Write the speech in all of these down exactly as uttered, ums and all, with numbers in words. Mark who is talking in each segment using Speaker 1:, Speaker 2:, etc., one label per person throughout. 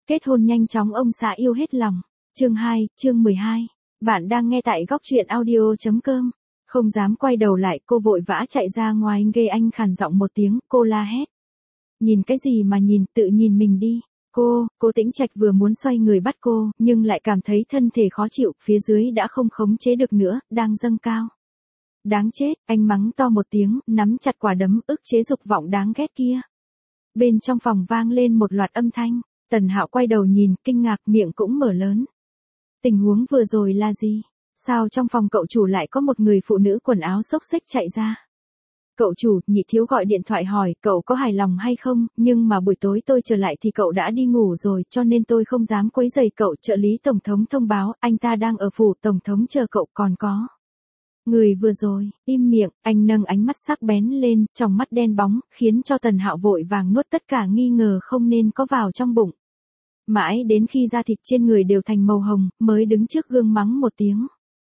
Speaker 1: kết hôn nhanh chóng ông xã yêu hết lòng. Chương hai, chương mười hai. Bạn đang nghe tại góc truyện audio chấm com. Không dám quay đầu lại, cô vội vã chạy ra ngoài, ghê anh khàn giọng một tiếng, cô la hét. Nhìn cái gì mà nhìn, tự nhìn mình đi. Cô, cô Tĩnh Trạch vừa muốn xoay người bắt cô, nhưng lại cảm thấy thân thể khó chịu, phía dưới đã không khống chế được nữa, đang dâng cao. Đáng chết, anh mắng to một tiếng, nắm chặt quả đấm, ức chế dục vọng đáng ghét kia. Bên trong phòng vang lên một loạt âm thanh, Tần Hạo quay đầu nhìn, kinh ngạc, miệng cũng mở lớn. Tình huống vừa rồi là gì? Sao trong phòng cậu chủ lại có một người phụ nữ quần áo xốc xếch chạy ra? Cậu chủ, Nhị Thiếu gọi điện thoại hỏi cậu có hài lòng hay không, nhưng mà buổi tối tôi trở lại thì cậu đã đi ngủ rồi, cho nên tôi không dám quấy rầy cậu. Trợ lý Tổng thống thông báo, anh ta đang ở phủ Tổng thống chờ cậu. Còn có người vừa rồi, im miệng, anh nâng ánh mắt sắc bén lên, trong mắt đen bóng, khiến cho Tần Hạo vội vàng nuốt tất cả nghi ngờ không nên có vào trong bụng. Mãi đến khi da thịt trên người đều thành màu hồng, mới đứng trước gương mắng một tiếng.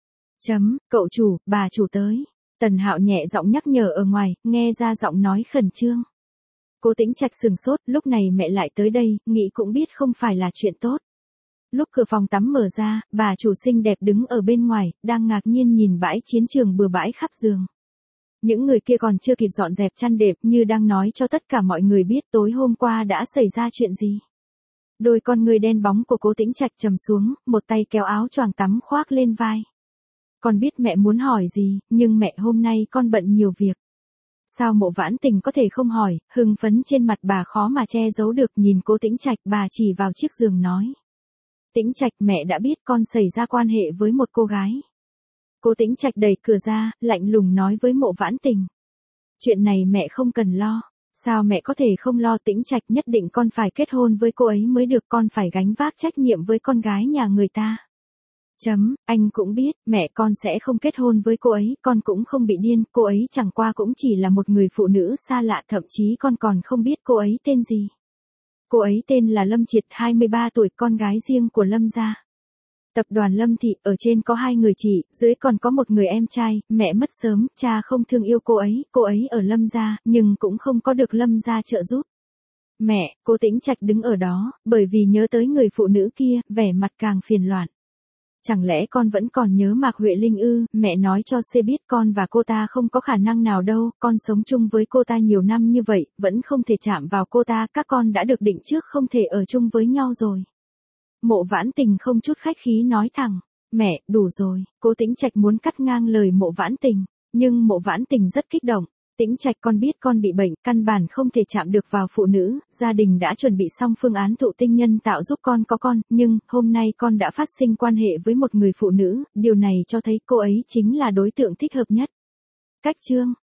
Speaker 1: Chấm, cậu chủ, bà chủ tới. Tần Hạo nhẹ giọng nhắc nhở ở ngoài, nghe ra giọng nói khẩn trương. Cô Tĩnh Trạch sừng sốt, lúc này mẹ lại tới đây, nghĩ cũng biết không phải là chuyện tốt. Lúc cửa phòng tắm mở ra, bà chủ xinh đẹp đứng ở bên ngoài, đang ngạc nhiên nhìn bãi chiến trường bừa bãi khắp giường. Những người kia còn chưa kịp dọn dẹp chăn đệm, như đang nói cho tất cả mọi người biết tối hôm qua đã xảy ra chuyện gì. Đôi con người đen bóng của cô Tĩnh Trạch trầm xuống, một tay kéo áo choàng tắm khoác lên vai. Con biết mẹ muốn hỏi gì, nhưng mẹ hôm nay con bận nhiều việc. Sao Mộ Vãn Tình có thể không hỏi, hưng phấn trên mặt bà khó mà che giấu được, nhìn cô Tĩnh Trạch, bà chỉ vào chiếc giường nói. Tĩnh Trạch, mẹ đã biết con xảy ra quan hệ với một cô gái. Cô Tĩnh Trạch đẩy cửa ra, lạnh lùng nói với Mộ Vãn Tình. Chuyện này mẹ không cần lo. Sao mẹ có thể không lo? Tĩnh Trạch, nhất định con phải kết hôn với cô ấy mới được, con phải gánh vác trách nhiệm với con gái nhà người ta. Chấm, anh cũng biết, mẹ con sẽ không kết hôn với cô ấy, con cũng không bị điên, cô ấy chẳng qua cũng chỉ là một người phụ nữ xa lạ, thậm chí con còn không biết cô ấy tên gì. Cô ấy tên là Lâm Triệt, hai mươi ba tuổi, con gái riêng của Lâm gia. Tập đoàn Lâm Thị, ở trên có hai người chị, dưới còn có một người em trai, mẹ mất sớm, cha không thương yêu cô ấy, cô ấy ở Lâm gia, nhưng cũng không có được Lâm gia trợ giúp. Mẹ, cô Tĩnh Trạch đứng ở đó, bởi vì nhớ tới người phụ nữ kia, vẻ mặt càng phiền loạn. Chẳng lẽ con vẫn còn nhớ Mạc Huệ Linh ư? Mẹ nói cho C biết con và cô ta không có khả năng nào đâu, con sống chung với cô ta nhiều năm như vậy, vẫn không thể chạm vào cô ta, các con đã được định trước không thể ở chung với nhau rồi. Mộ Vãn Tình không chút khách khí nói thẳng, mẹ, đủ rồi. Cô Tĩnh Trạch muốn cắt ngang lời Mộ Vãn Tình, nhưng Mộ Vãn Tình rất kích động. Tĩnh Trạch, con biết con bị bệnh, căn bản không thể chạm được vào phụ nữ, gia đình đã chuẩn bị xong phương án thụ tinh nhân tạo giúp con có con, nhưng, hôm nay con đã phát sinh quan hệ với một người phụ nữ, điều này cho thấy cô ấy chính là đối tượng thích hợp nhất. Cách chương,